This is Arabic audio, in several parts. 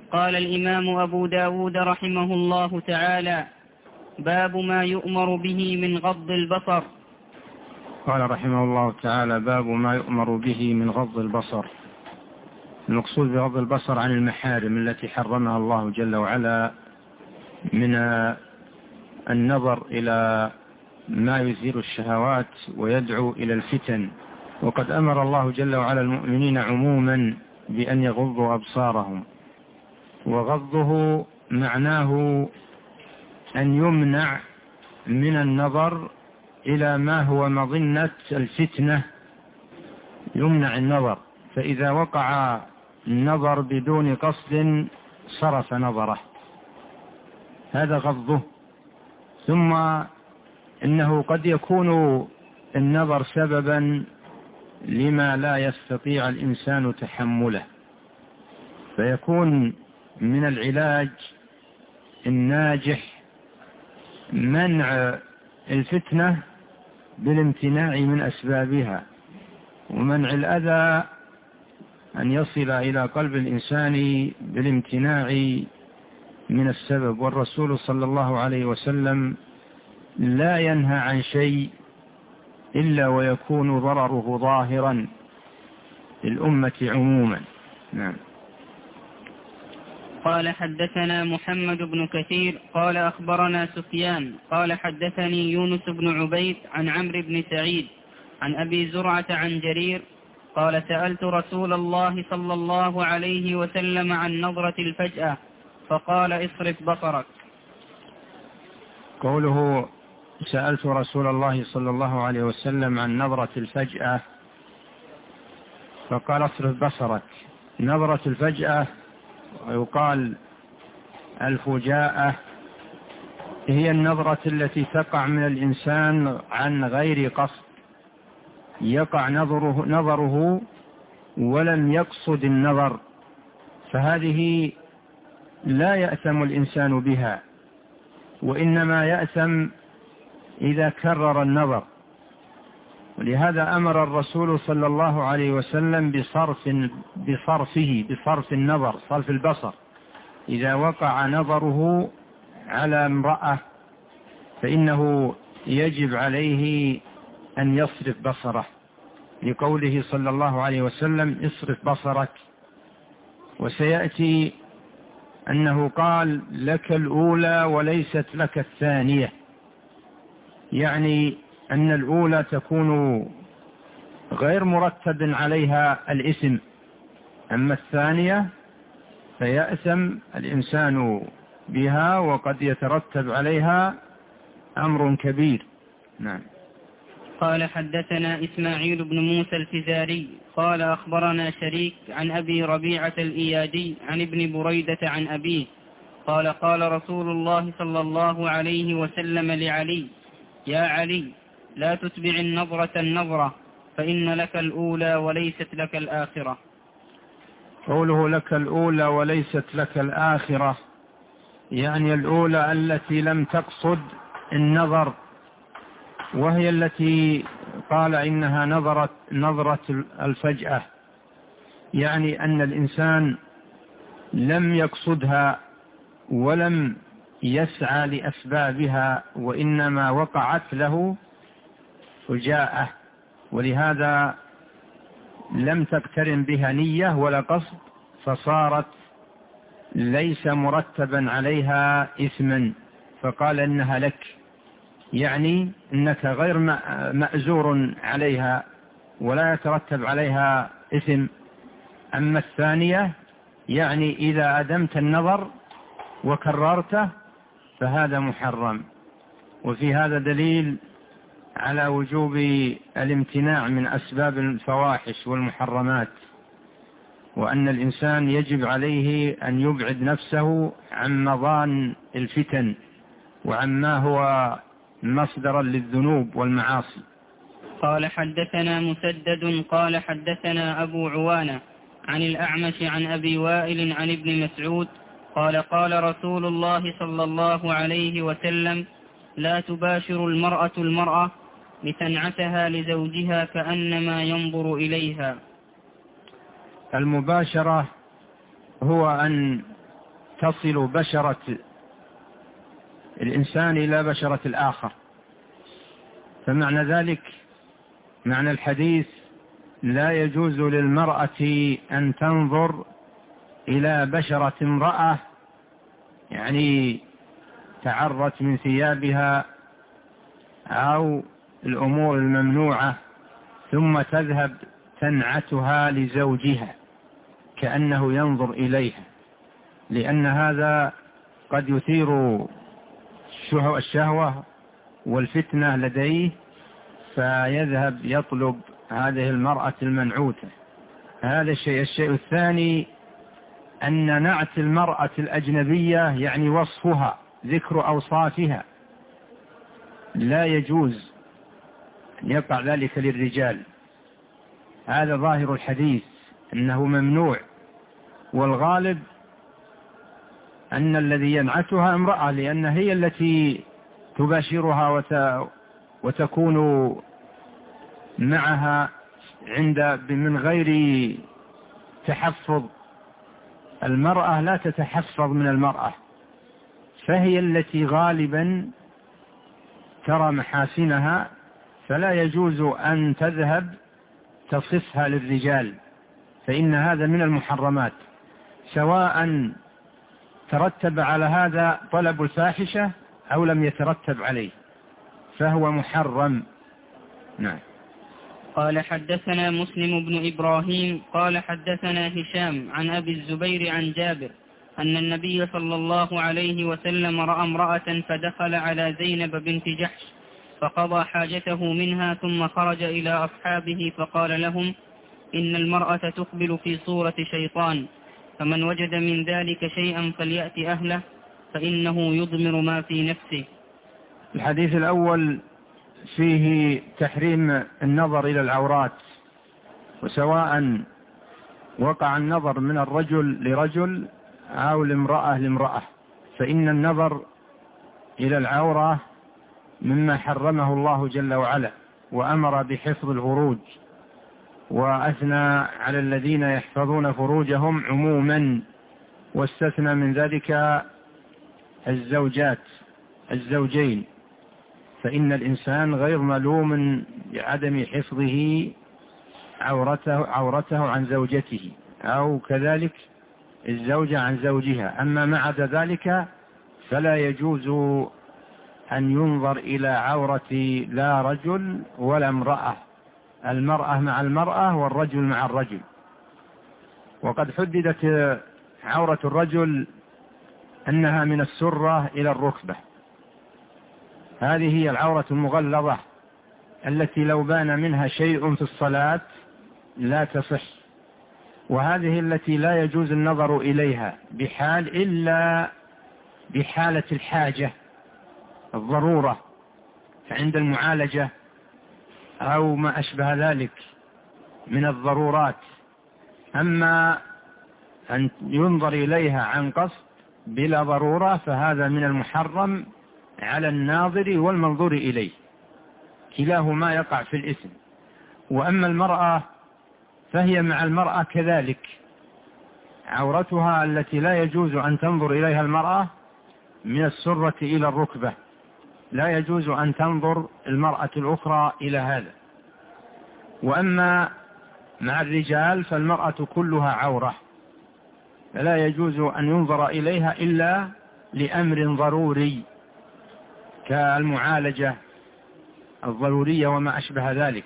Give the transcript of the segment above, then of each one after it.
قال الإمام أبو داود رحمه الله تعالى: باب ما يؤمر به من غض البصر. قال رحمه الله تعالى: باب ما يؤمر به من غض البصر. المقصود بغض البصر عن المحارم التي حرمها الله جل وعلا من النظر إلى ما يثير الشهوات ويدعو إلى الفتن. وقد أمر الله جل وعلا المؤمنين عموما بأن يغضوا أبصارهم، وغضه معناه أن يمنع من النظر إلى ما هو مظنة الفتنة، يمنع النظر، فإذا وقع النظر بدون قصد صرف نظره، هذا غضه. ثم إنه قد يكون النظر سببا لما لا يستطيع الإنسان تحمله، فيكون من العلاج الناجح منع الفتنة بالامتناع من أسبابها، ومنع الأذى أن يصل إلى قلب الإنسان بالامتناع من السبب. والرسول صلى الله عليه وسلم لا ينهى عن شيء إلا ويكون ضرره ظاهرا للأمة عموما. نعم. قال: حدثنا محمد بن كثير قال أخبرنا سفيان قال حدثني يونس بن عبيد عن عمرو بن سعيد عن أبي زرعة عن جرير قال: سألت رسول الله صلى الله عليه وسلم عن نظرة الفجأة فقال: اصرف بصرك. قوله سألت رسول الله صلى الله عليه وسلم عن نظرة الفجأة فقال: اصرف بصرك. نظرة الفجأة ويقال الفجاءة هي النظرة التي تقع من الإنسان عن غير قصد، يقع نظره ولم يقصد النظر، فهذه لا يأثم الإنسان بها، وإنما يأثم إذا كرر النظر. ولهذا أمر الرسول صلى الله عليه وسلم بصرف النظر، صرف البصر، إذا وقع نظره على امرأة فإنه يجب عليه أن يصرف بصره، لقوله صلى الله عليه وسلم: اصرف بصرك. وسيأتي أنه قال: لك الأولى وليست لك الثانية، يعني أن الأولى تكون غير مرتب عليها الإثم، أما الثانية فيأثم الإنسان بها وقد يترتب عليها أمر كبير. نعم. قال: حدثنا إسماعيل بن موسى الفزاري قال أخبرنا شريك عن أبي ربيعة الإيادي عن ابن بريدة عن أبيه قال: قال رسول الله صلى الله عليه وسلم لعلي: يا علي، لا تتبع النظرة فإن لك الأولى وليست لك الآخرة. قوله لك الأولى وليست لك الآخرة يعني الأولى التي لم تقصد النظر، وهي التي قال إنها نظرة الفجأة، يعني أن الإنسان لم يقصدها ولم يسعى لأسبابها، وإنما وقعت له فجاءة، ولهذا لم تقترن بها نية ولا قصد، فصارت ليس مرتبا عليها إثما، فقال إنها لك، يعني إنك غير مأزور عليها ولا يترتب عليها إثم. أما الثانية يعني إذا أدمت النظر وكررته فهذا محرم. وفي هذا دليل على وجوب الامتناع من أسباب الفواحش والمحرمات، وأن الإنسان يجب عليه أن يبعد نفسه عن مظان الفتن وعما هو مصدرا للذنوب والمعاصي. قال: حدثنا مسدد قال حدثنا أبو عوانة عن الأعمش عن أبي وائل عن ابن مسعود قال: قال رسول الله صلى الله عليه وسلم: لا تباشر المرأة لتنعتها لزوجها كأنما ينظر إليها. المباشرة هو أن تصل بشرة الإنسان إلى بشرة الآخر. فمعنى ذلك، معنى الحديث: لا يجوز للمرأة أن تنظر إلى بشرة امرأة، يعني تعرت من ثيابها أو الأمور الممنوعة، ثم تذهب تنعتها لزوجها كأنه ينظر إليها، لأن هذا قد يثير الشهوة والفتنة لديه، فيذهب يطلب هذه المرأة المنعوتة. هذا الشيء الثاني: أن نعت المرأة الأجنبية يعني وصفها، ذكر أوصافها، لا يجوز أن يقع ذلك للرجال. هذا ظاهر الحديث أنه ممنوع، والغالب أن الذي ينعتها امرأة، لأن هي التي تباشرها وتكون معها من غير تحفظ. المرأة لا تتحفظ من المرأة، فهي التي غالبا ترى محاسنها، فلا يجوز أن تذهب تصفها للرجال، فإن هذا من المحرمات، سواء ترتب على هذا طلب الفاحشة أو لم يترتب عليه، فهو محرم. نعم. قال: حدثنا مسلم بن إبراهيم قال حدثنا هشام عن أبي الزبير عن جابر أن النبي صلى الله عليه وسلم رأى امرأة فدخل على زينب بنت جحش فقضى حاجته منها، ثم خرج إلى أصحابه فقال لهم: إن المرأة تقبل في صورة شيطان، فمن وجد من ذلك شيئا فليأت أهله، فإنه يضمر ما في نفسه. الحديث الأول فيه تحريم النظر إلى العورات، وسواء وقع النظر من الرجل لرجل أو الامرأة لامرأة، فإن النظر إلى العورة مما حرمه الله جل وعلا، وأمر بحفظ الفروج، وأثنى على الذين يحفظون فروجهم عموما، واستثنى من ذلك الزوجين، فإن الإنسان غير ملوم بعدم حفظه عورته عن زوجته، أو كذلك الزوجة عن زوجها. أما ما عدا ذلك فلا يجوز أن ينظر إلى عورة لا رجل ولا امرأة، المرأة مع المرأة والرجل مع الرجل. وقد حددت عورة الرجل أنها من السرة إلى الركبة، هذه هي العورة المغلظة التي لو بان منها شيء في الصلاة لا تصح، وهذه التي لا يجوز النظر إليها بحال إلا بحالة الحاجة، الضرورة، فعند المعالجة أو ما أشبه ذلك من الضرورات. أما أن ينظر إليها عن قصد بلا ضرورة فهذا من المحرم على الناظر والمنظور إليه، كلاهما يقع في الإثم. وأما المرأة فهي مع المرأة كذلك، عورتها التي لا يجوز أن تنظر إليها المرأة من السرة إلى الركبة، لا يجوز أن تنظر المرأة الأخرى إلى هذا. وأما مع الرجال فالمرأة كلها عورة، فلا يجوز أن ينظر إليها إلا لأمر ضروري كالمعالجة الضرورية وما أشبه ذلك.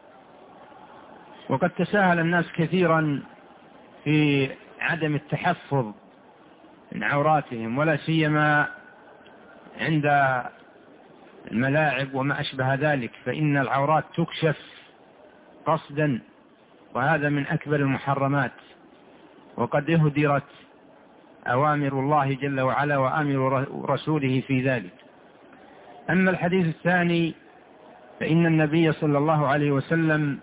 وقد تساهل الناس كثيرا في عدم التحفظ من عوراتهم، ولا سيما عند الملاعب وما أشبه ذلك، فإن العورات تكشف قصدا، وهذا من أكبر المحرمات، وقد اهدرت أوامر الله جل وعلا وآمر رسوله في ذلك. أما الحديث الثاني فإن النبي صلى الله عليه وسلم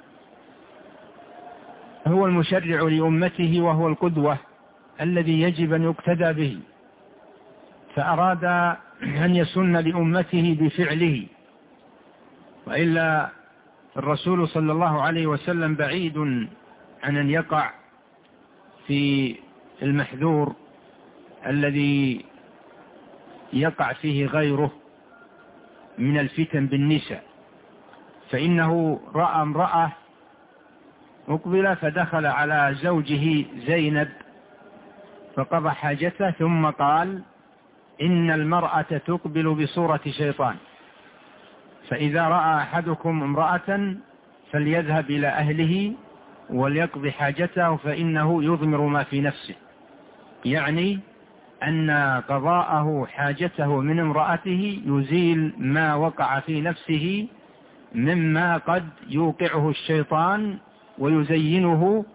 هو المشرع لأمته وهو القدوة الذي يجب أن يقتدى به، فأراد أن يسن لأمته بفعله، وإلا الرسول صلى الله عليه وسلم بعيد عن أن يقع في المحذور الذي يقع فيه غيره من الفتن بالنساء، فإنه رأى امرأة مقبلة فدخل على زوجه زينب فقضى حاجته، ثم قال: إن المرأة تقبل بصورة شيطان، فإذا رأى أحدكم امرأة فليذهب إلى أهله وليقضي حاجته فإنه يضمر ما في نفسه، يعني أن قضاءه حاجته من امرأته يزيل ما وقع في نفسه مما قد يوقعه الشيطان ويزينه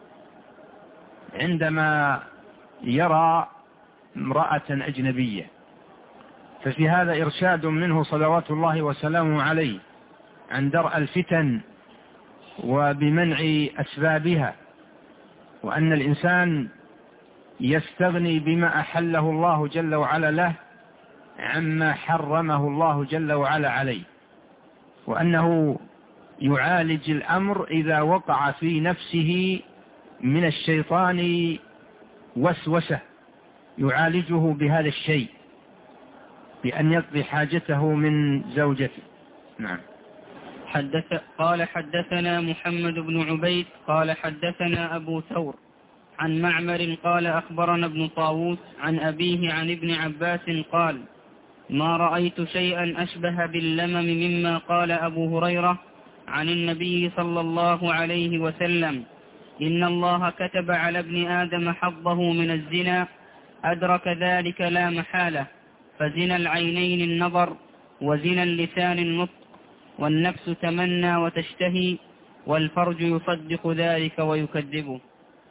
عندما يرى امرأة أجنبية. ففي هذا إرشاد منه صلوات الله وسلامه عليه عن درء الفتن وبمنع أسبابها، وأن الإنسان يستغني بما أحله الله جل وعلا له عما حرمه الله جل وعلا عليه، وأنه يعالج الأمر إذا وقع في نفسه من الشيطان وسوسة، يعالجه بهذا الشيء بأن يقضي حاجته من زوجته. نعم. قال حدثنا محمد بن عبيد قال حدثنا أبو ثور عن معمر قال أخبرنا ابن طاووس عن أبيه عن ابن عباس قال: ما رأيت شيئا أشبه باللمم مما قال أبو هريرة عن النبي صلى الله عليه وسلم: إن الله كتب على ابن آدم حظه من الزنا، أدرك ذلك لا محالة، فزنا العينين النظر، وزنا اللسان النطق، والنفس تمنى وتشتهي، والفرج يصدق ذلك ويكذبه.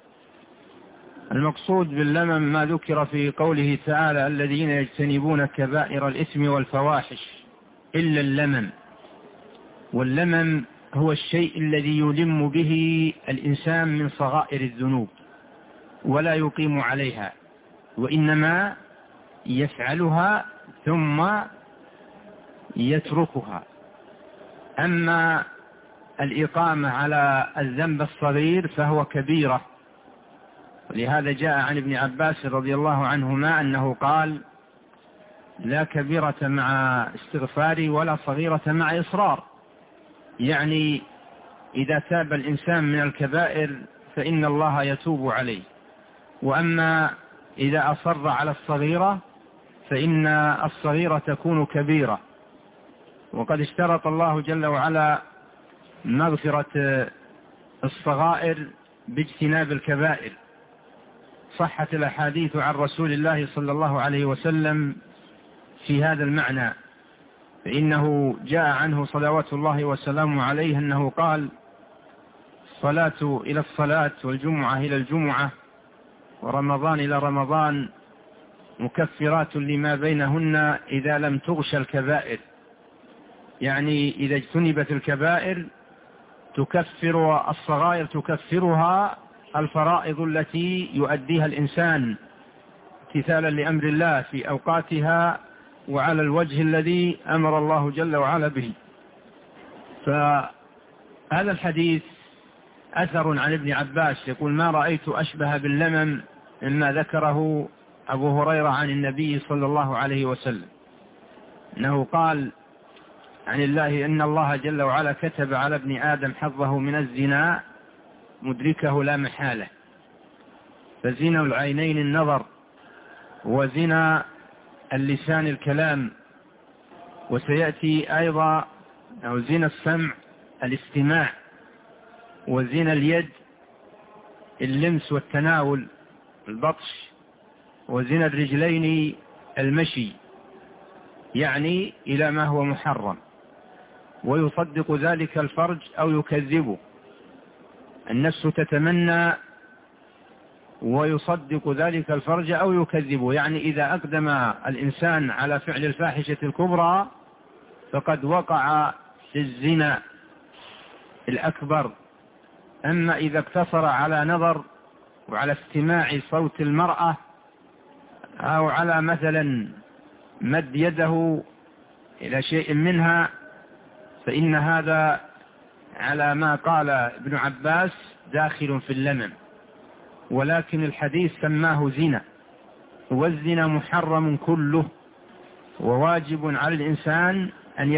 المقصود باللمم ما ذكر في قوله تعالى: الذين يجتنبون كبائر الإثم والفواحش إلا اللمم. واللمم هو الشيء الذي يلم به الإنسان من صغائر الذنوب ولا يقيم عليها، وإنما يفعلها ثم يتركها. أما الإقامة على الذنب الصغير فهو كبيرة، ولهذا جاء عن ابن عباس رضي الله عنهما أنه قال: لا كبيرة مع استغفار ولا صغيرة مع إصرار، يعني إذا تاب الإنسان من الكبائر فإن الله يتوب عليه، وأما إذا أصر على الصغيرة فإن الصغيرة تكون كبيرة. وقد اشترط الله جل وعلا مغفرة الصغائر باجتناب الكبائر. صحت الأحاديث عن رسول الله صلى الله عليه وسلم في هذا المعنى، فإنه جاء عنه صلوات الله وسلامه عليه أنه قال: الصلاة إلى الصلاة والجمعة إلى الجمعة ورمضان إلى رمضان مكفرات لما بينهن إذا لم تغش الكبائر، يعني إذا اجتنبت الكبائر تكفر الصغائر، تكفرها الفرائض التي يؤديها الإنسان امتثالا لأمر الله في أوقاتها وعلى الوجه الذي أمر الله جل وعلا به. فهذا الحديث أثر عن ابن عباس يقول: ما رأيت أشبه باللمم مما ذكره أبو هريرة عن النبي صلى الله عليه وسلم، أنه قال عن الله: إن الله جل وعلا كتب على ابن آدم حظه من الزنا، مدركه لا محالة، فزنا العينين النظر، وزنا اللسان الكلام، وسيأتي أيضا أو زنا السمع الاستماع، وزنا اليد اللمس والتناول البطش، وزنا الرجلين المشي، يعني إلى ما هو محرم، ويصدق ذلك الفرج أو يكذبه. النفس تتمنى ويصدق ذلك الفرج أو يكذبه، يعني إذا أقدم الإنسان على فعل الفاحشة الكبرى فقد وقع في الزنا الأكبر. أما إذا اقتصر على نظر وعلى استماع صوت المرأة أو على مثلا مد يده إلى شيء منها فإن هذا على ما قال ابن عباس داخل في اللمم، ولكن الحديث سماه زنا، والزنا محرم كله، وواجب على الإنسان أن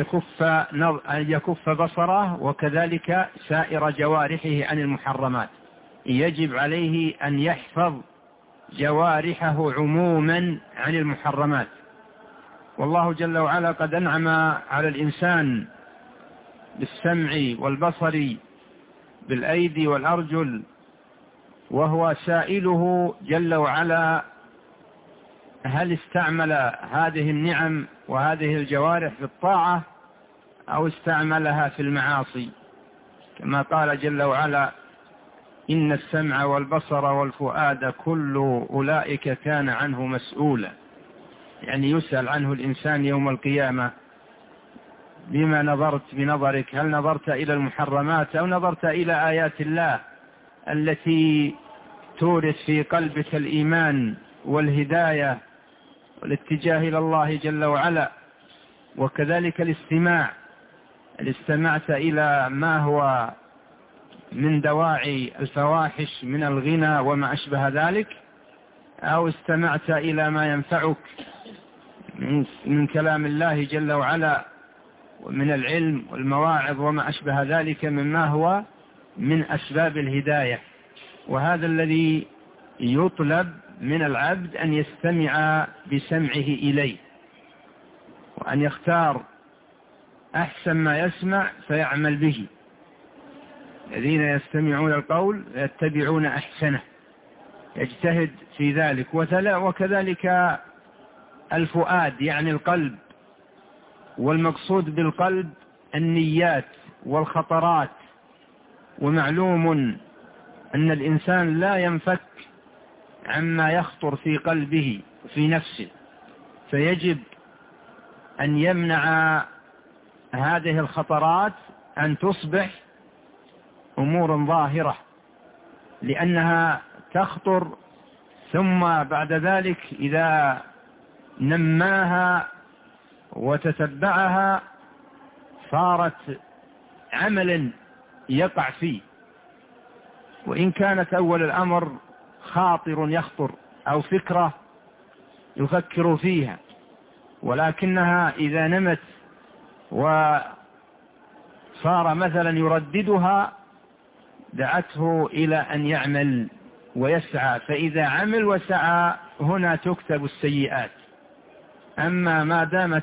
يكف بصره وكذلك سائر جوارحه عن المحرمات. يجب عليه أن يحفظ جوارحه عموما عن المحرمات. والله جل وعلا قد أنعم على الإنسان بالسمع والبصر بالأيدي والأرجل، وهو سائله جل وعلا هل استعمل هذه النعم وهذه الجوارح في الطاعة أو استعملها في المعاصي، كما قال جل وعلا إن السمع والبصر والفؤاد كل أولئك كان عنه مسؤولا. يعني يسأل عنه الإنسان يوم القيامة بما نظرت بنظرك، هل نظرت إلى المحرمات أو نظرت إلى آيات الله التي تورث في قلبك الإيمان والهداية والاتجاه إلى الله جل وعلا. وكذلك الاستماع، هل استمعت إلى ما هو من دواعي الفواحش من الغنى وما أشبه ذلك، أو استمعت إلى ما ينفعك من كلام الله جل وعلا ومن العلم والمواعظ وما أشبه ذلك مما هو من أسباب الهداية. وهذا الذي يطلب من العبد أن يستمع بسمعه إليه، وأن يختار أحسن ما يسمع فيعمل به. الذين يستمعون القول يتبعون أحسنه، يجتهد في ذلك. وكذلك الفؤاد يعني القلب، والمقصود بالقلب النيات والخطرات. ومعلوم أن الإنسان لا ينفك عما يخطر في قلبه وفي نفسه، فيجب أن يمنع هذه الخطرات أن تصبح أمور ظاهرة، لأنها تخطر ثم بعد ذلك إذا نماها وتتبعها صارت عمل يقع فيه، وإن كانت أول الأمر خاطر يخطر أو فكرة يفكر فيها، ولكنها إذا نمت وصار مثلا يرددها دعته إلى أن يعمل ويسعى، فإذا عمل وسعى هنا تكتب السيئات. أما ما دامت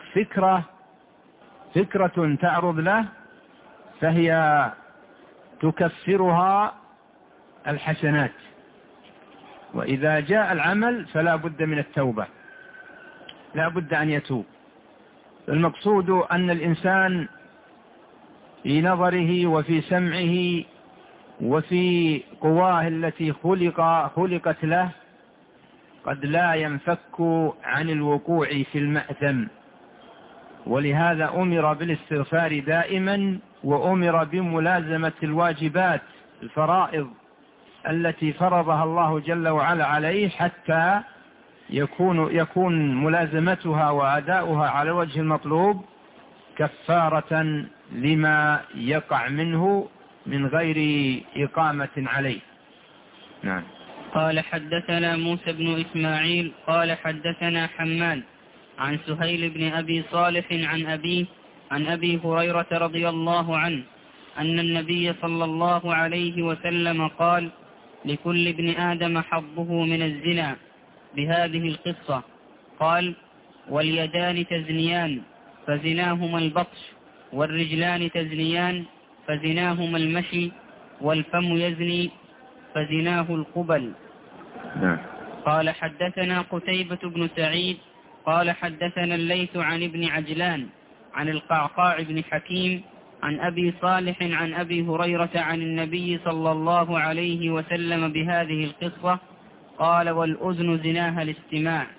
فكرة تعرض له فهي تكفرها الحسنات، وإذا جاء العمل فلا بد من التوبة، لا بد أن يتوب. المقصود أن الإنسان في نظره وفي سمعه وفي قواه التي خلقت له قد لا ينفك عن الوقوع في المأثم، ولهذا أمر بالاستغفار دائما، وأمر بملازمة الواجبات الفرائض التي فرضها الله جل وعلا عليه، حتى يكون ملازمتها وأداؤها على وجه المطلوب كفارة لما يقع منه من غير إقامة عليه. نعم. قال حدثنا موسى بن إسماعيل قال حدثنا حماد عن سهيل بن أبي صالح عن أبيه عن أبي هريرة رضي الله عنه أن النبي صلى الله عليه وسلم قال لكل ابن آدم حظه من الزنا بهذه القصة. قال واليدان تزنيان فزناهما البطش، والرجلان تزنيان فزناهما المشي، والفم يزني فزناه القبل. قال حدثنا قتيبة بن سعيد قال حدثنا الليث عن ابن عجلان عن القعقاع بن حكيم عن أبي صالح عن أبي هريرة عن النبي صلى الله عليه وسلم بهذه القصة. قال والأذن زناها الاستماع.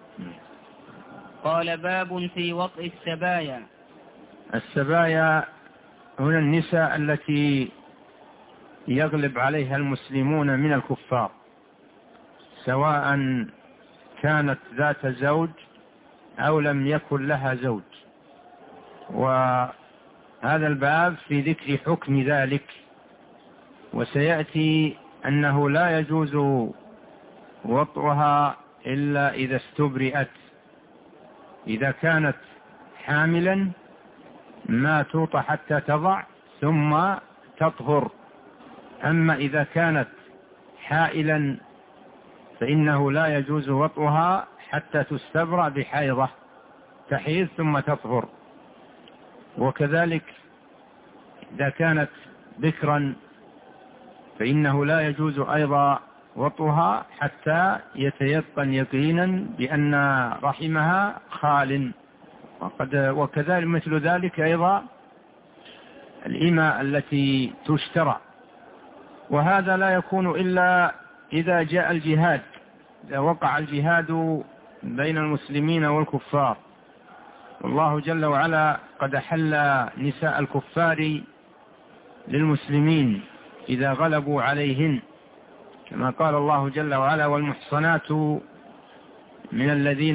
قال باب في وطء السبايا. السبايا هنا النساء التي يغلب عليها المسلمون من الكفار، سواء كانت ذات زوج أو لم يكن لها زوج. وهذا الباب في ذكر حكم ذلك، وسيأتي أنه لا يجوز وطئها إلا إذا استبرئت. إذا كانت حاملا ما توطى حتى تضع ثم تطهر. أما إذا كانت حائلا فإنه لا يجوز وطئها حتى تستبرأ بحيضة تحيض ثم تطهر. وكذلك إذا كانت بكرا فإنه لا يجوز أيضا وطئها حتى يتيقن يقينا بأن رحمها خال. وكذلك مثل ذلك أيضا الإماء التي تشترى. وهذا لا يكون إلا إذا جاء الجهاد، إذا وقع الجهاد بين المسلمين والكفار. والله جل وعلا قد أحل نساء الكفار للمسلمين إذا غلبوا عليهن، كما قال الله جل وعلا: والمحصنات من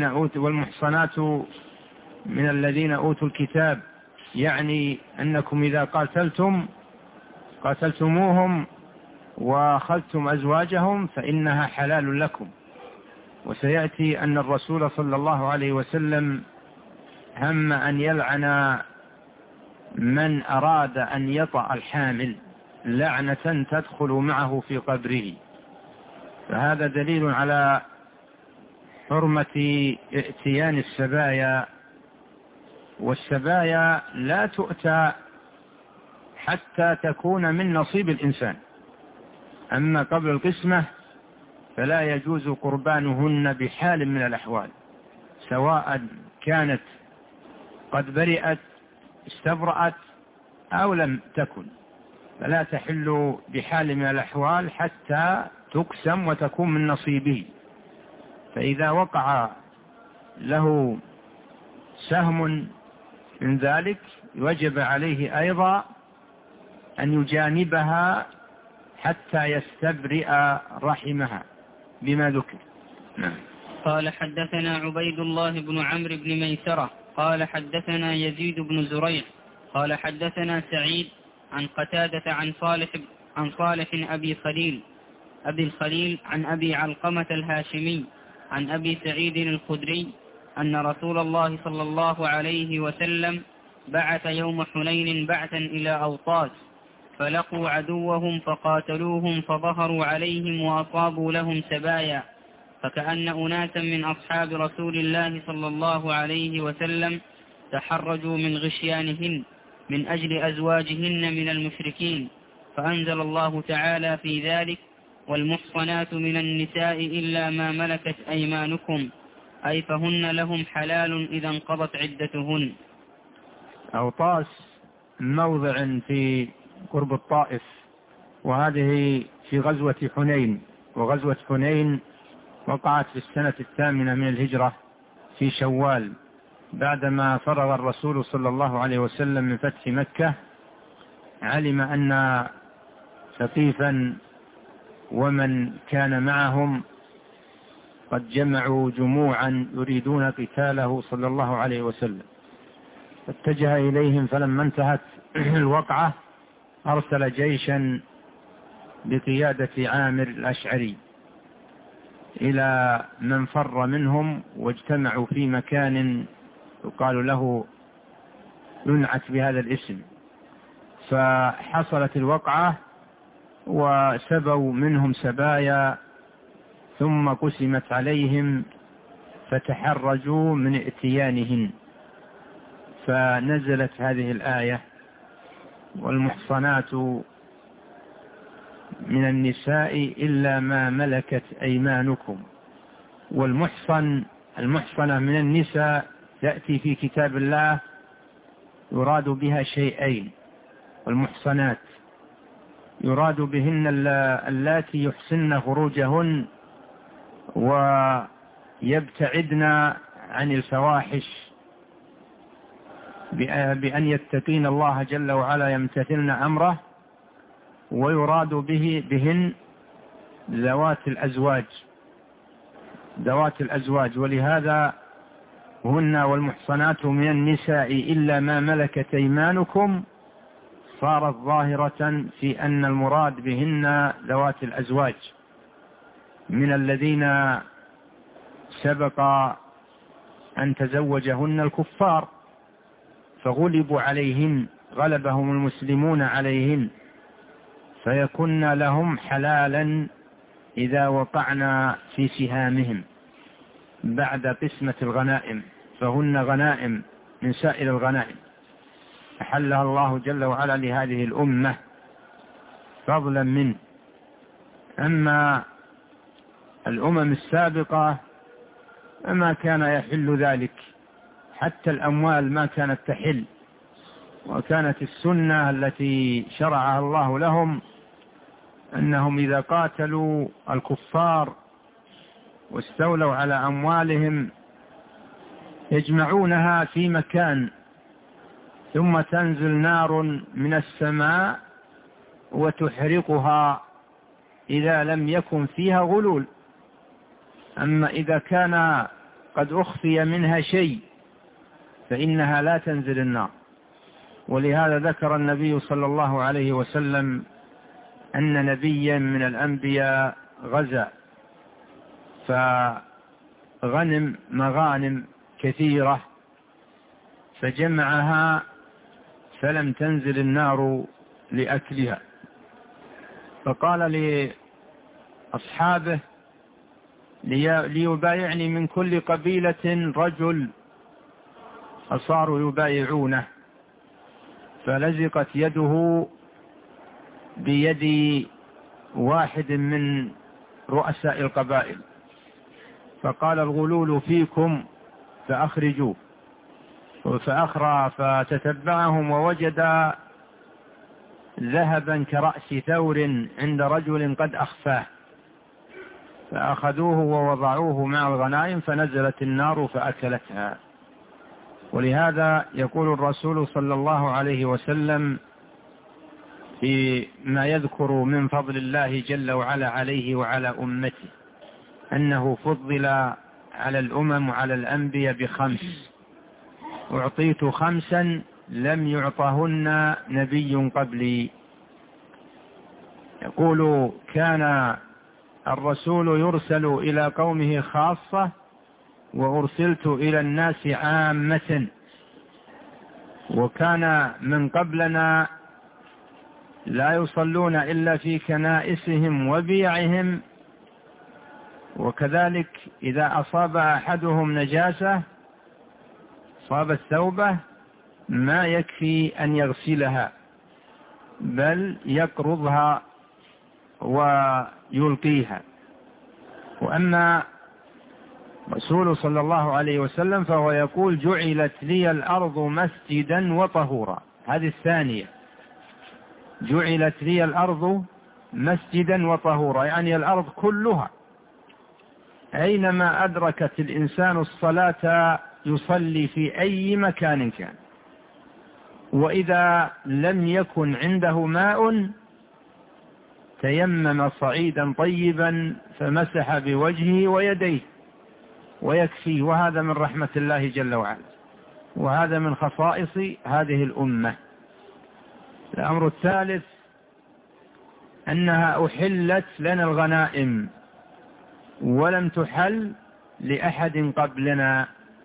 الذين أوتوا الكتاب، يعني أنكم إذا قاتلتموهم وأخذتم أزواجهم فإنها حلال لكم. وسيأتي أن الرسول صلى الله عليه وسلم هم أن يلعن من أراد أن يطأ الحامل لعنة تدخل معه في قبره. فهذا دليل على حرمة ائتيان السبايا. والسبايا لا تؤتى حتى تكون من نصيب الإنسان. أما قبل القسمة فلا يجوز قربانهن بحال من الأحوال، سواء كانت قد برئت استبرأت أو لم تكن، فلا تحل بحال من الأحوال حتى تقسم وتكون من نصيبه. فإذا وقع له سهم من ذلك وجب عليه أيضا أن يجانبها حتى يستبرئ رحمها بما ذكر. قال حدثنا عبيد الله بن عمرو بن ميسرة قال حدثنا يزيد بن زريع قال حدثنا سعيد عن قتادة عن صالح أبي الخليل عن أبي علقمة الهاشمي عن أبي سعيد الخدري أن رسول الله صلى الله عليه وسلم بعث يوم حنين بعثا إلى أوطاس، فلقوا عدوهم فقاتلوهم فظهروا عليهم وأصابوا لهم سبايا، فكأن أناسا من أصحاب رسول الله صلى الله عليه وسلم تحرجوا من غشيانهن من أجل أزواجهن من المشركين، فأنزل الله تعالى في ذلك: والمحصنات من النساء إلا ما ملكت أيمانكم، أي فهن لهم حلال إذا انقضت عدتهن. أوطاس موضع في قرب الطائف، وهذه في غزوة حنين. وغزوة حنين وقعت في السنة 8 من الهجرة في شوال، بعدما فرغ الرسول صلى الله عليه وسلم من فتح مكة. علم أن ثقيفا ومن كان معهم قد جمعوا جموعا يريدون قتاله صلى الله عليه وسلم، فاتجه إليهم. فلما انتهت الوقعة أرسل جيشا بقيادة عامر الأشعري إلى من فر منهم، واجتمعوا في مكان يقال له ينعت بهذا الاسم. فحصلت الوقعة وسبوا منهم سبايا، ثم قسمت عليهم فتحرجوا من ائتيانهن، فنزلت هذه الآية: والمحصنات من النساء إلا ما ملكت أيمانكم. المحصنة من النساء تأتي في كتاب الله يراد بها شيئين. والمحصنات يراد بهن اللاتي يحسن فروجهن ويبتعدن عن الفواحش بأن يتقين الله جل وعلا يمتثلن أمره. ويراد بهن ذوات الأزواج، ولهذا هن والمحصنات من النساء إلا ما ملكت أيمانكم صارت ظاهرة في أن المراد بهن ذوات الأزواج من الذين سبق أن تزوجهن الكفار فغلبوا عليهن، غلبهم المسلمون عليهن، فيكن لهم حلالا إذا وقعنا في سهامهم بعد قسمة الغنائم، فهن غنائم من سائر الغنائم أحلها الله جل وعلا لهذه الأمة فضلا منه. أما الأمم السابقة فما كان يحل ذلك، حتى الأموال ما كانت تحل، وكانت السنة التي شرعها الله لهم أنهم إذا قاتلوا الكفار واستولوا على أموالهم يجمعونها في مكان، ثم تنزل نار من السماء وتحرقها إذا لم يكن فيها غلول. أما إذا كان قد أخفي منها شيء فإنها لا تنزل النار. ولهذا ذكر النبي صلى الله عليه وسلم أن نبيا من الأنبياء غزا فغنم مغانم كثيرة فجمعها فلم تنزل النار لأكلها، فقال لأصحابه ليبايعني من كل قبيلة رجل، فصاروا يبايعونه، فلزقت يده بيد واحد من رؤساء القبائل، فقال الغلول فيكم فأخرجوه، فأخرى فتتبعهم ووجد ذهبا كرأس ثور عند رجل قد أخفاه، فأخذوه ووضعوه مع الغنائم فنزلت النار فأكلتها. ولهذا يقول الرسول صلى الله عليه وسلم فيما يذكر من فضل الله جل وعلا عليه وعلى أمته أنه فضل على الأمم وعلى الأنبياء ب5: أعطيت 5 لم يعطهن نبي قبلي. يقول كان الرسول يرسل إلى قومه خاصة وأرسلت إلى الناس عامة، وكان من قبلنا لا يصلون إلا في كنائسهم وبيعهم، وكذلك إذا أصاب أحدهم نجاسة صاب الثوبة ما يكفي أن يغسلها بل يقرضها ويلقيها. وأما رسول صلى الله عليه وسلم فهو يقول جعلت لي الأرض مسجدا وطهورا. هذه الثانية، جعلت لي الأرض مسجدا وطهورا، يعني الأرض كلها أينما أدركت الإنسان الصلاة يصلي في أي مكان كان، وإذا لم يكن عنده ماء تيمم صعيدا طيبا فمسح بوجهه ويديه ويكفي. وهذا من رحمة الله جل وعلا، وهذا من خصائص هذه الأمة. الأمر الثالث أنها أحلت لنا الغنائم ولم تحل لأحد قبلنا.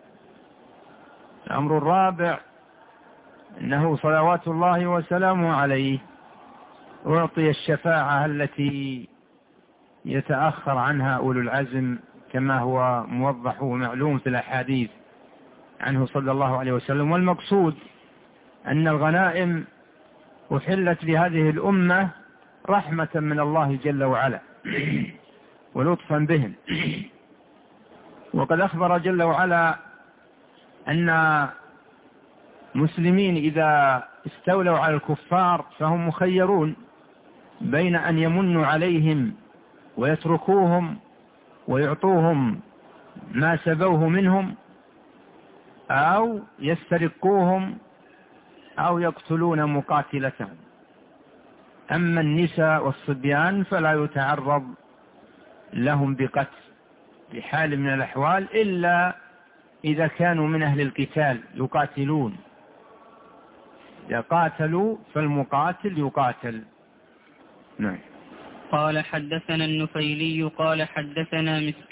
الأمر الرابع أنه صلوات الله وسلامه عليه أعطي الشفاعة التي يتأخر عنها أولو العزم كما هو موضح ومعلوم في الأحاديث عنه صلى الله عليه وسلم. والمقصود أن الغنائم أحلت لهذه الأمة رحمة من الله جل وعلا ولطفا بهم. وقد أخبر جل وعلا أن مسلمين إذا استولوا على الكفار فهم مخيرون بين أن يمنوا عليهم ويتركوهم ويعطوهم ما سبوه منهم، أو يسترقوهم أو يقتلون مقاتلتهم. أما النساء والصبيان فلا يتعرض لهم بقتل بحال من الأحوال إلا إذا كانوا من أهل القتال يقاتلون. إذا قاتلوا فالمقاتل يقاتل. نعم. قال حدثنا النفيلي قال حدثنا مسكين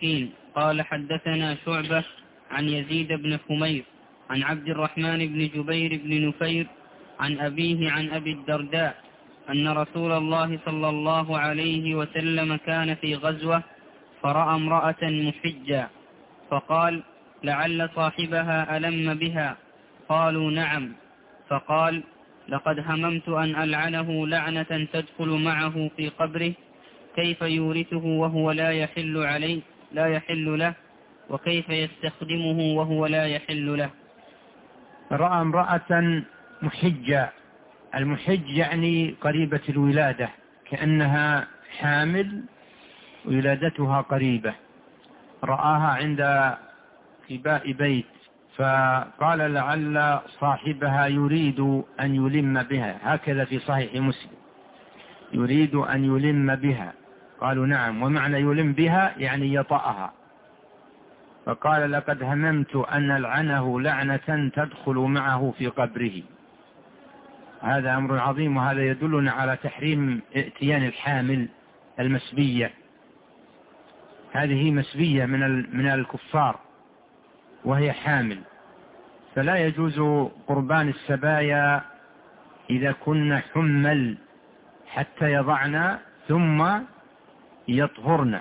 قال حدثنا شعبة عن يزيد بن خمير عن عبد الرحمن بن جبير بن نفير عن أبيه عن أبي الدرداء أن رسول الله صلى الله عليه وسلم كان في غزوة فرأى امرأة محجة فقال لعل صاحبها ألم بها. قالوا نعم. فقال لقد هممت أن ألعنه لعنة تدخل معه في قبره، كيف يورثه وهو لا يحل له وكيف يستخدمه وهو لا يحل له. رأى امرأة محجة. المحج يعني قريبة الولادة، كأنها حامل ولادتها قريبة، رآها عند خباء بيت فقال لعل صاحبها يريد أن يلم بها، هكذا في صحيح مسلم، يريد أن يلم بها. قالوا نعم، ومعنى يلم بها يعني يطأها. فقال لقد هممت أن ألعنه لعنة تدخل معه في قبره. هذا أمر عظيم، وهذا يدلنا على تحريم ائتيان الحامل المسبية. هذه مسبية من الكفار وهي حامل، فلا يجوز قربان السبايا إذا كن حمل حتى يضعن ثم يطهرن.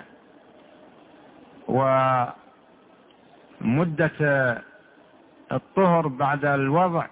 ومدة الطهر بعد الوضع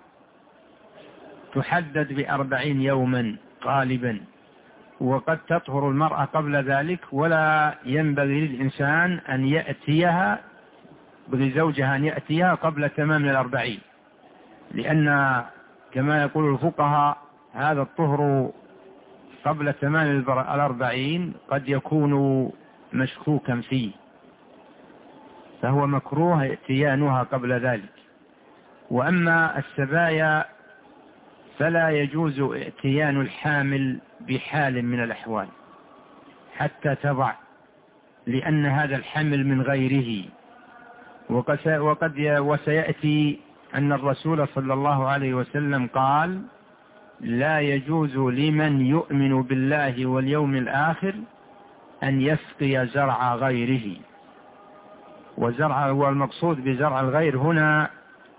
تحدد ب40 يوما غالبا، وقد تطهر المرأة قبل ذلك، ولا ينبغي للإنسان أن يأتيها بزوجها أن يأتيها قبل تمام 40، لأن كما يقول الفقهاء هذا الطهر قبل تمام 40 قد يكون مشكوكا فيه، فهو مكروه ائتيانها قبل ذلك. وأما السبايا فلا يجوز ائتيان الحامل بحال من الأحوال حتى تضع، لأن هذا الحمل من غيره. وسيأتي أن الرسول صلى الله عليه وسلم قال لا يجوز لمن يؤمن بالله واليوم الآخر أن يسقي زرع غيره. والمقصود بزرع الغير هنا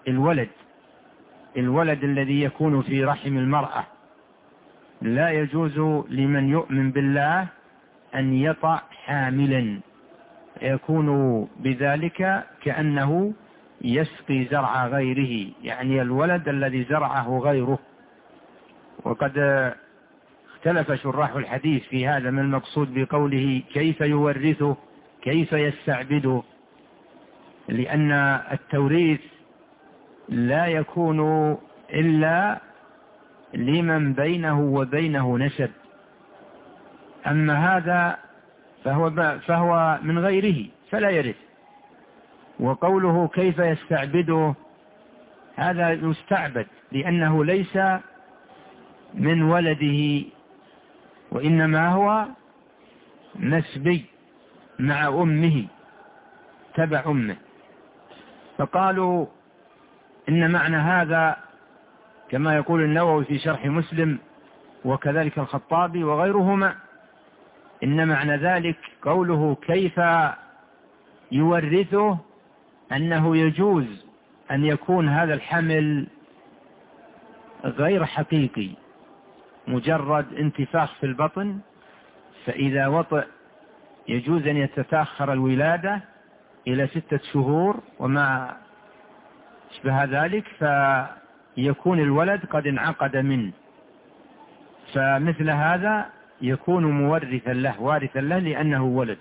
الولد الذي يكون في رحم المرأة. لا يجوز لمن يؤمن بالله أن يطأ حاملا، يكون بذلك كأنه يسقي زرع غيره، يعني الولد الذي زرعه غيره. وقد اختلف شراح الحديث في هذا، من المقصود بقوله كيف يورثه، كيف يستعبده، لأن التوريث لا يكون إلا لمن بينه وبينه نسب، أما هذا فهو من غيره فلا يرث. وقوله كيف يستعبده، هذا يستعبد لأنه ليس من ولده، وإنما هو نسبي مع أمه، تبع أمه. فقالوا إن معنى هذا كما يقول النووي في شرح مسلم وكذلك الخطابي وغيرهما، إن معنى ذلك قوله كيف يورثه أنه يجوز أن يكون هذا الحمل غير حقيقي، مجرد انتفاخ في البطن، فإذا وطئ يجوز أن يتتأخر الولادة إلى 6 شهور وما شبه ذلك، فيكون الولد قد انعقد منه، فمثل هذا يكون مورثا له، وارثا له لأنه ولد.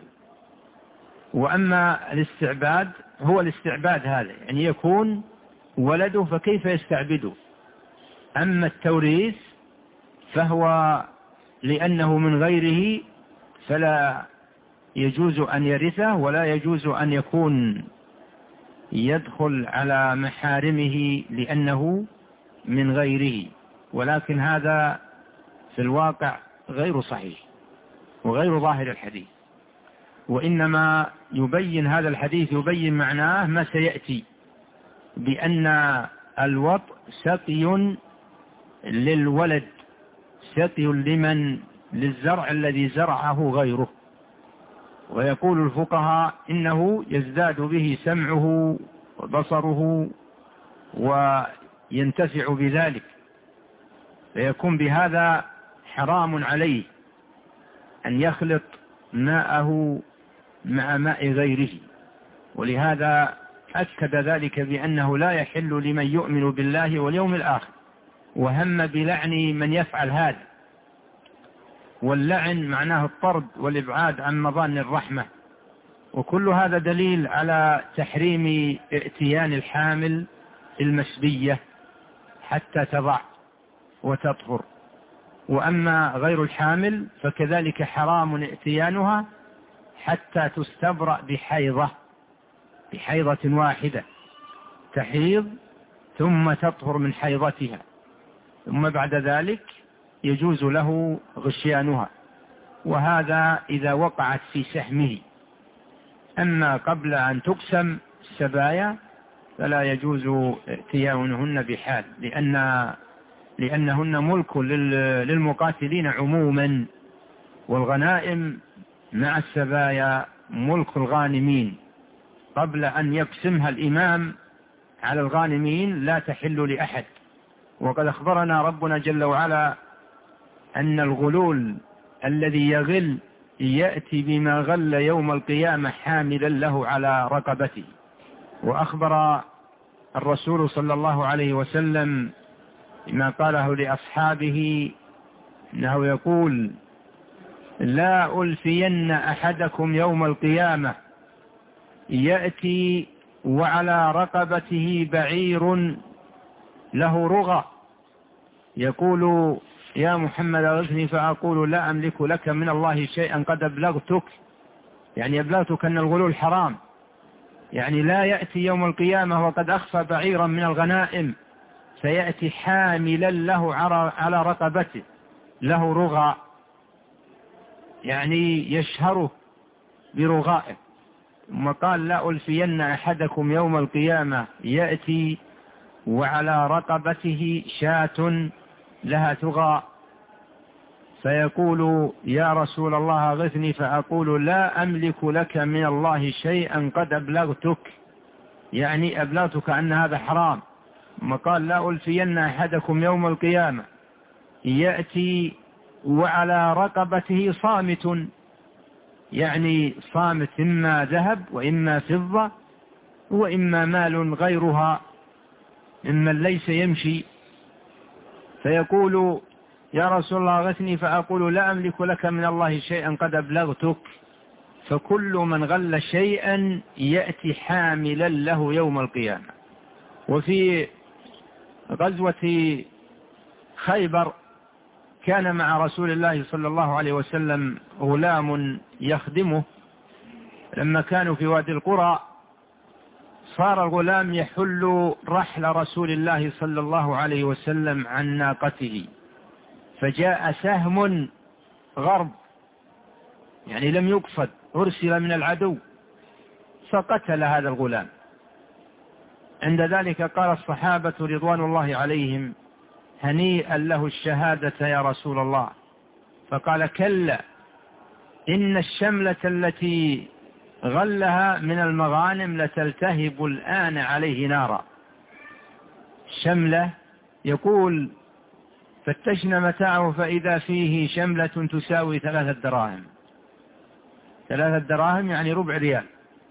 وأما الاستعباد هو الاستعباد هذا، يعني يكون ولده فكيف يستعبده. أما التوريث فهو لأنه من غيره فلا يجوز أن يرثه، ولا يجوز أن يكون يدخل على محارمه لأنه من غيره. ولكن هذا في الواقع غير صحيح وغير ظاهر الحديث، وإنما يبين هذا الحديث يبين معناه ما سيأتي، بأن الوطء سقي للولد، سقي للزرع الذي زرعه غيره. ويقول الفقهاء إنه يزداد به سمعه وبصره وينتفع بذلك، فيكون بهذا حرام عليه أن يخلط ماءه مع ماء غيره. ولهذا أكد ذلك بأنه لا يحل لمن يؤمن بالله واليوم الآخر، وهم بلعن من يفعل هذا. واللعن معناه الطرد والإبعاد عن مظان الرحمة، وكل هذا دليل على تحريم ائتيان الحامل المسبية حتى تضع وتطهر. وأما غير الحامل فكذلك حرام ائتيانها حتى تستبرأ بحيضة واحدة، تحيض ثم تطهر من حيضتها، ثم بعد ذلك يجوز له غشيانها، وهذا إذا وقعت في سحمه. أما قبل أن تقسم السبايا فلا يجوز ائتيانهن بحال، لأنهن ملك للمقاتلين عموما، والغنائم مع السبايا ملك الغانمين. قبل أن يقسمها الإمام على الغانمين لا تحل لأحد. وقد أخبرنا ربنا جل وعلا أن الغلول الذي يغل يأتي بما غل يوم القيامة حاملا له على رقبته. وأخبر الرسول صلى الله عليه وسلم ما قاله لأصحابه أنه يقول: لا ألفين أحدكم يوم القيامة يأتي وعلى رقبته بعير له رغى، يقول: يا محمد أغثني، فأقول: لا أملك لك من الله شيئا قد أبلغتك، يعني أبلغتك أن الغلول حرام. يعني لا يأتي يوم القيامة وقد أخفى بعيرا من الغنائم، فيأتي حاملا له على رقبته له رغى، يعني يشهره برغائه. ثم قال: لا ألفين أحدكم يوم القيامة يأتي وعلى رقبته شاة لها تغى، فيقول: يا رسول الله أغثني، فأقول: لا أملك لك من الله شيئا قد أبلغتك، يعني أبلغتك أن هذا حرام. ثم قال: لا ألفين أحدكم يوم القيامة يأتي وعلى رقبته صامت، يعني صامت إما ذهب وإما فضة وإما مال غيرها ممن ليس يمشي، فيقول: يا رسول الله أغثني، فأقول: لا أملك لك من الله شيئا قد أبلغتك. فكل من غل شيئا يأتي حاملا له يوم القيامة. وفي غزوة خيبر كان مع رسول الله صلى الله عليه وسلم غلام يخدمه. لما كانوا في وادي القرى صار الغلام يحل رحل رسول الله صلى الله عليه وسلم عن ناقته، فجاء سهم غرب، يعني لم يقصد، أرسل من العدو، فقتل هذا الغلام. عند ذلك قال الصحابة رضوان الله عليهم: هنيئا له الشهادة يا رسول الله. فقال: كلا، إن الشملة التي غلها من المغانم لتلتهب الآن عليه نارا. شملة، يقول: فتشنا متاعه فإذا فيه شملة تساوي 3 دراهم. 3 دراهم يعني ربع ريال،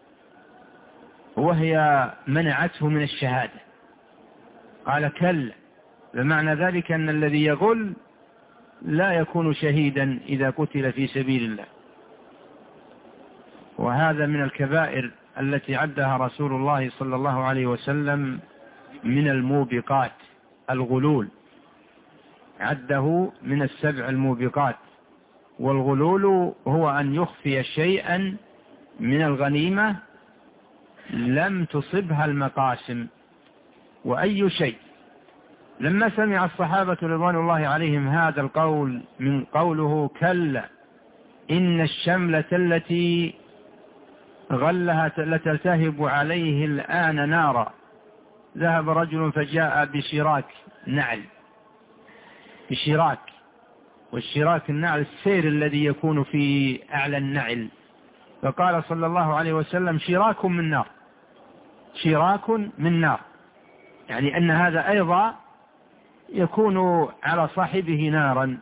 وهي منعته من الشهادة. قال: كلا، بمعنى ذلك أن الذي يغل لا يكون شهيدا إذا قتل في سبيل الله. وهذا من الكبائر التي عدها رسول الله صلى الله عليه وسلم من الموبقات، الغلول عده من السبع الموبقات. والغلول هو أن يخفي شيئا من الغنيمة لم تصبها المقاسم. وأي شيء. لما سمع الصحابة رضوان الله عليهم هذا القول من قوله: كلا، إن الشملة التي غلها لتلتهب عليه الآن نارا، ذهب رجل فجاء بشراك نعل، بشراك، والشراك النعل السير الذي يكون في أعلى النعل، فقال صلى الله عليه وسلم شراك من نار، شراك من نار، يعني أن هذا أيضا يكون على صاحبه نارا.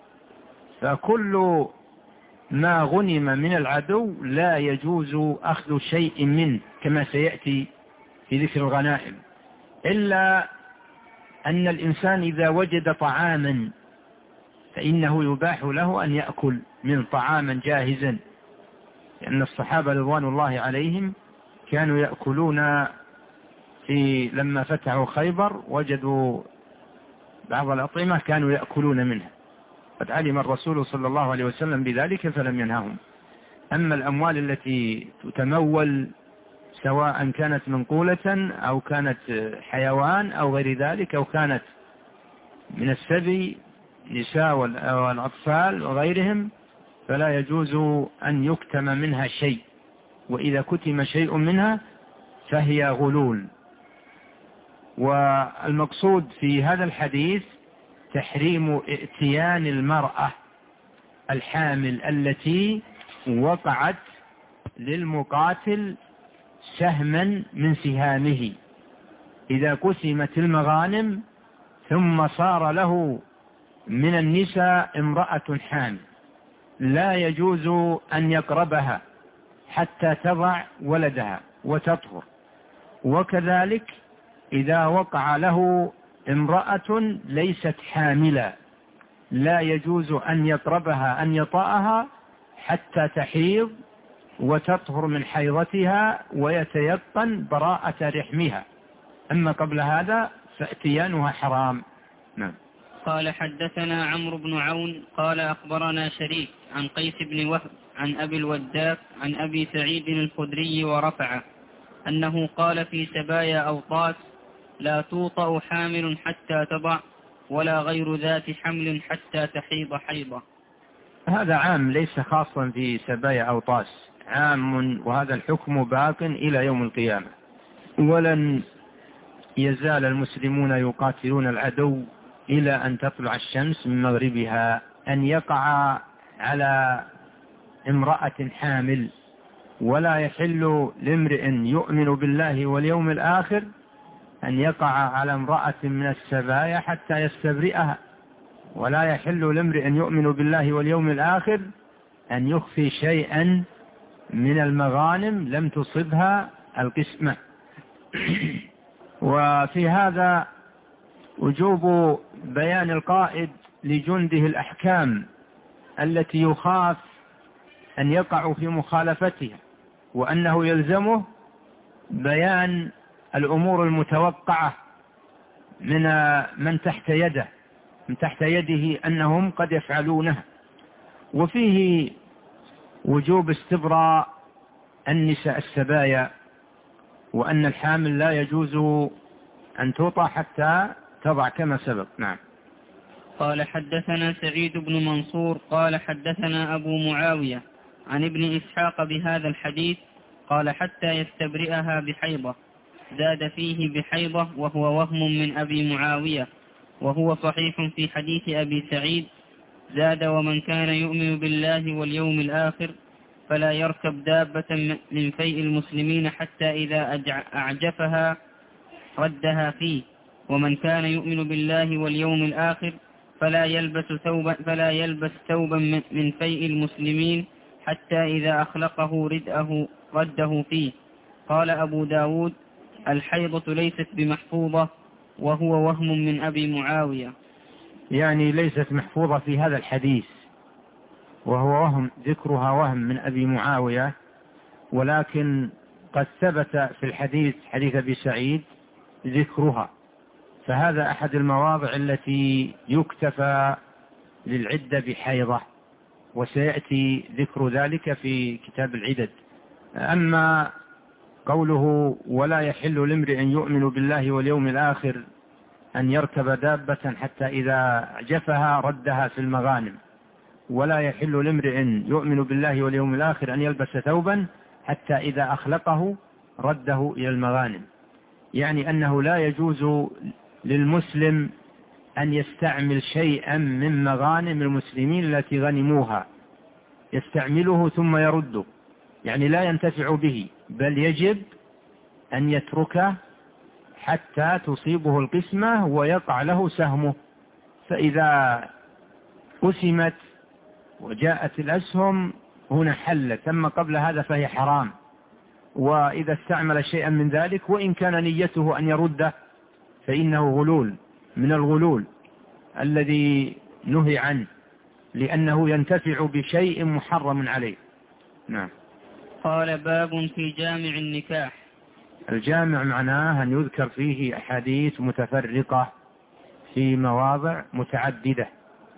فكل ما غنم من العدو لا يجوز أخذ شيء منه كما سيأتي في ذكر الغنائم، إلا أن الإنسان إذا وجد طعاما فإنه يباح له أن يأكل من طعاما جاهزا، لأن الصحابة رضوان الله عليهم كانوا يأكلون لما فتحوا خيبر وجدوا بعض الأطعمة كانوا يأكلون منها، قد علم الرسول صلى الله عليه وسلم بذلك فلم ينههم. أما الأموال التي تتمول سواء كانت منقولة أو كانت حيوان أو غير ذلك أو كانت من السبي نساء والأطفال وغيرهم فلا يجوز أن يكتم منها شيء، وإذا كتم شيء منها فهي غلول. والمقصود في هذا الحديث تحريم ائتيان المرأة الحامل التي وقعت للمقاتل سهما من سهامه، إذا قسمت المغانم ثم صار له من النساء امرأة حامل لا يجوز أن يقربها حتى تضع ولدها وتطهر. وكذلك إذا وقع له امرأة ليست حاملة لا يجوز أن يقربها أن يطأها حتى تحيض وتطهر من حيضتها ويتيقن براءة رحمها، أما قبل هذا فاتيانها حرام. نعم. قال حدثنا عمرو بن عون قال أخبرنا شريك عن قيس بن وهب عن أبي الوداك عن أبي سعيد الخدري ورفعه أنه قال في سبايا أوطاس لا توطأ حامل حتى تضع ولا غير ذات حمل حتى تحيض حيضة. هذا عام ليس خاصا في سبايا أوطاس، عام، وهذا الحكم باق إلى يوم القيامة. ولن يزال المسلمون يقاتلون العدو إلى أن تطلع الشمس من مغربها. أن يقع على امرأة حامل ولا يحل لامرئ يؤمن بالله واليوم الآخر أن يقع على امرأة من السبايا حتى يستبرئها، ولا يحل لامرئ يؤمن بالله واليوم الآخر أن يخفي شيئا من المغانم لم تصبها القسمة. وفي هذا وجوب بيان القائد لجنده الأحكام التي يخاف أن يقع في مخالفتها، وأنه يلزمه بيان الأمور المتوقعة من تحت يده، من تحت يده أنهم قد يفعلونها. وفيه وجوب استبراء النساء السبايا، وأن الحامل لا يجوز أن توطأ حتى تضع كما سبق. نعم. قال حدثنا سعيد بن منصور قال حدثنا أبو معاوية عن ابن إسحاق بهذا الحديث قال حتى يستبرئها بحيضة، زاد فيه بحيضة وهو وهم من أبي معاوية، وهو صحيح في حديث أبي سعيد. زاد ومن كان يؤمن بالله واليوم الآخر فلا يركب دابة من فيء المسلمين حتى إذا أعجفها ردها فيه، ومن كان يؤمن بالله واليوم الآخر فلا يلبس ثوبا من فيء المسلمين حتى إذا أخلقه رده فيه. قال أبو داود الحيضة ليست بمحفوظة، وهو وهم من أبي معاوية، يعني ليست محفوظة في هذا الحديث، وهو وهم، ذكرها وهم من أبي معاوية، ولكن قد ثبت في الحديث حديث أبي سعيد ذكرها، فهذا أحد المواضع التي يكتفى للعدة بحيضة، وسيأتي ذكر ذلك في كتاب العدد. أما قوله ولا يحل لامرئ يؤمن بالله واليوم الآخر أن يركب دابة حتى إذا أعجفها ردها في المغانم، ولا يحل لامرئ يؤمن بالله واليوم الآخر أن يلبس ثوبا حتى إذا أخلقه رده إلى المغانم، يعني أنه لا يجوز للمسلم أن يستعمل شيئا من مغانم المسلمين التي غنموها، يستعمله ثم يرده، يعني لا ينتفع به، بل يجب أن يتركه حتى تصيبه القسمة ويقع له سهمه. فإذا قسمت وجاءت الأسهم هنا حلت، أما قبل هذا فهي حرام. وإذا استعمل شيئا من ذلك وإن كان نيته أن يرده فإنه غلول من الغلول الذي نهي عنه، لأنه ينتفع بشيء محرم عليه. نعم. قال باب في جامع النكاح. الجامع معناه أن يذكر فيه أحاديث متفرقة في مواضع متعددة.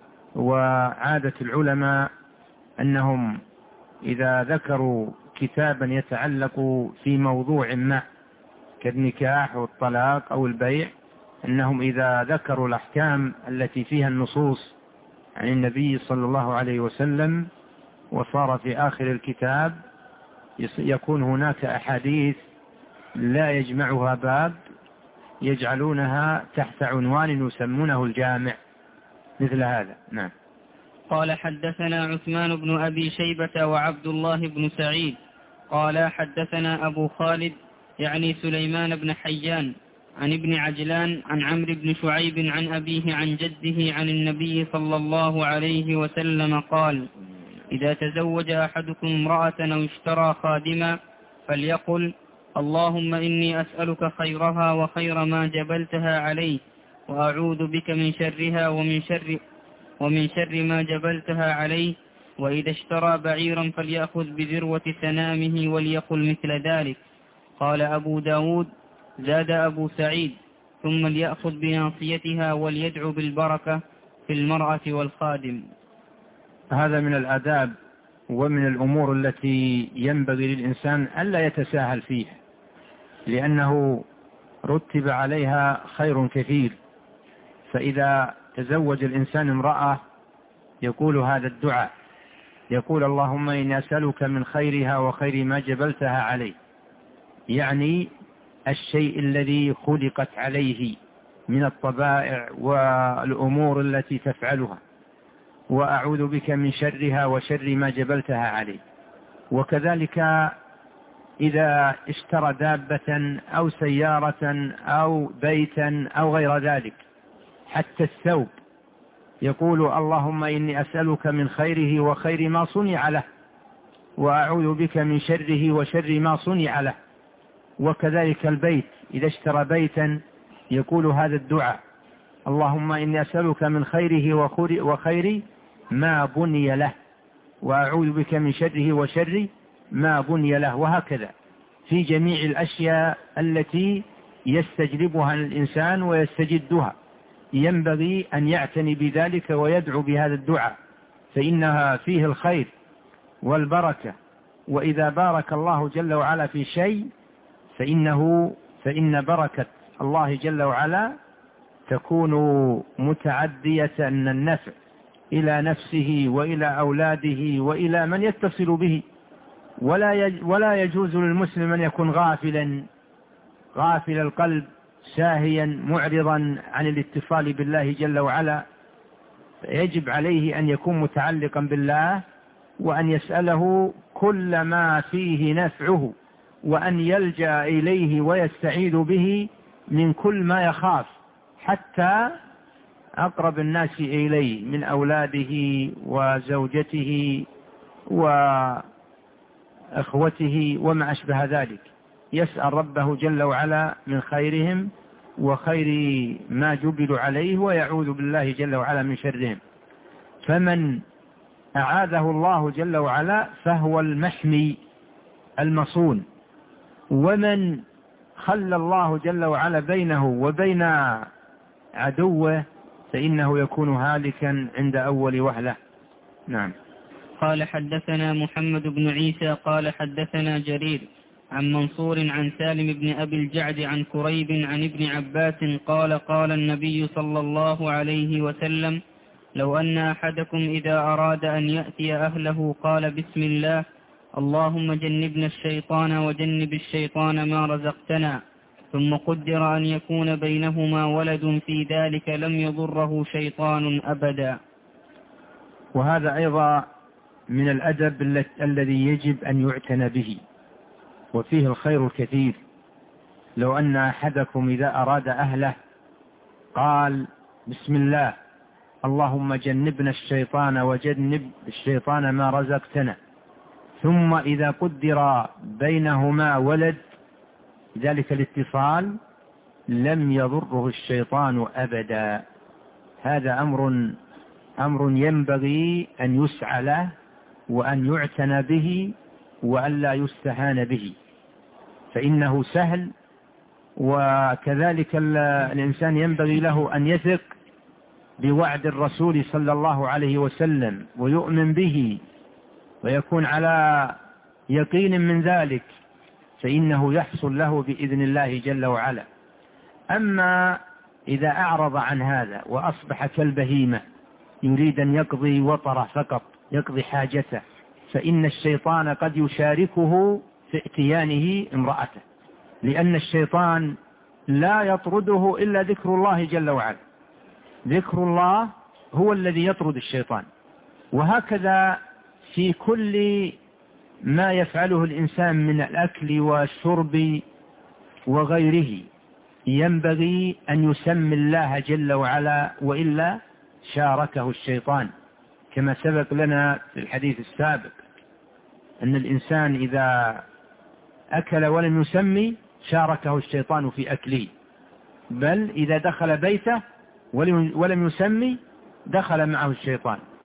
وعادة العلماء أنهم إذا ذكروا كتابا يتعلق في موضوع ما كالنكاح والطلاق أو البيع، أنهم إذا ذكروا الأحكام التي فيها النصوص عن النبي صلى الله عليه وسلم وصار في آخر الكتاب يكون هناك أحاديث لا يجمعها باب يجعلونها تحت عنوان يسمونه الجامع مثل هذا. نعم. قال حدثنا عثمان بن أبي شيبة وعبد الله بن سعيد قال حدثنا أبو خالد يعني سليمان بن حيان عن ابن عجلان عن عمرو بن شعيب عن أبيه عن جده عن النبي صلى الله عليه وسلم قال: إذا تزوج أحدكم امرأة أو اشترى خادما فليقل: اللهم إني أسألك خيرها وخير ما جبلتها عليه، وأعوذ بك من شرها ومن شر ما جبلتها عليه. وإذا اشترى بعيرا فليأخذ بذروة سنامه وليقل مثل ذلك. قال أبو داود: زاد أبو سعيد: ثم ليأخذ بناصيتها وليدعو بالبركة في المرأة والخادم. هذا من الآداب ومن الأمور التي ينبغي للإنسان ألا يتساهل فيها، لأنه رتب عليها خير كثير. فإذا تزوج الإنسان امرأة يقول هذا الدعاء، يقول: اللهم إني أسألك من خيرها وخير ما جبلتها عليه، يعني الشيء الذي خلقت عليه من الطبائع والأمور التي تفعلها، وأعوذ بك من شرها وشر ما جبلتها عليه. وكذلك إذا اشترى دابة أو سيارة أو بيتا أو غير ذلك، حتى الثوب يقول: اللهم إني أسألك من خيره وخير ما صنع له، وأعوذ بك من شره وشر ما صنع له. وكذلك البيت، إذا اشترى بيتا يقول هذا الدعاء: اللهم إني أسألك من خيره وخير ما بني له، وأعوذ بك من شره وشر ما بني له. وهكذا في جميع الأشياء التي يستجلبها الإنسان ويستجدها ينبغي أن يعتني بذلك ويدعو بهذا الدعاء، فإنها فيه الخير والبركة. وإذا بارك الله جل وعلا في شيء فإن بركة الله جل وعلا تكون متعدية النفع إلى نفسه وإلى أولاده وإلى من يتصل به. ولا يجوز للمسلم أن يكون غافل القلب ساهيا معرضا عن الاتصال بالله جل وعلا. يجب عليه أن يكون متعلقا بالله وأن يسأله كل ما فيه نفعه، وأن يلجأ إليه ويستعيذ به من كل ما يخاف، حتى أقرب الناس إليه من أولاده وزوجته وأخوته وما أشبه ذلك. يسأل ربه جل وعلا من خيرهم وخير ما جبلوا عليه، ويعوذ بالله جل وعلا من شرهم. فمن أعاذه الله جل وعلا فهو المحمي المصون، ومن خلى الله جل وعلا بينه وبين عدوه فإنه يكون هالكا عند أول وهلة. نعم. قال حدثنا محمد بن عيسى قال حدثنا جرير عن منصور عن سالم بن أبي الجعد عن كريب عن ابن عباس قال: قال النبي صلى الله عليه وسلم: لو أن أحدكم إذا أراد أن يأتي أهله قال: بسم الله، اللهم جنبنا الشيطان وجنب الشيطان ما رزقتنا، ثم قدر أن يكون بينهما ولد في ذلك لم يضره شيطان أبدا. وهذا أيضا من الأدب الذي يجب أن يعتنى به، وفيه الخير الكثير. لو أن أحدكم إذا أراد أهله قال بسم الله اللهم جنبنا الشيطان وجنب الشيطان ما رزقتنا، ثم إذا قدر بينهما ولد ذلك الاتصال لم يضره الشيطان أبدا. هذا أمر ينبغي أن يسعى له وأن يعتنى به وأن لا يستهان به، فإنه سهل. وكذلك الإنسان ينبغي له أن يثق بوعد الرسول صلى الله عليه وسلم ويؤمن به ويكون على يقين من ذلك، فإنه يحصل له بإذن الله جل وعلا. أما إذا أعرض عن هذا وأصبح كالبهيمة يريد أن يقضي وطره فقط، يقضي حاجته، فإن الشيطان قد يشاركه في ائتيانه امرأته، لأن الشيطان لا يطرده إلا ذكر الله جل وعلا. ذكر الله هو الذي يطرد الشيطان. وهكذا في كل ما يفعله الإنسان من الأكل والشرب وغيره ينبغي أن يسمي الله جل وعلا، وإلا شاركه الشيطان، كما سبق لنا في الحديث السابق أن الإنسان إذا أكل ولم يسمي شاركه الشيطان في أكله، بل إذا دخل بيته ولم يسمي دخل معه الشيطان.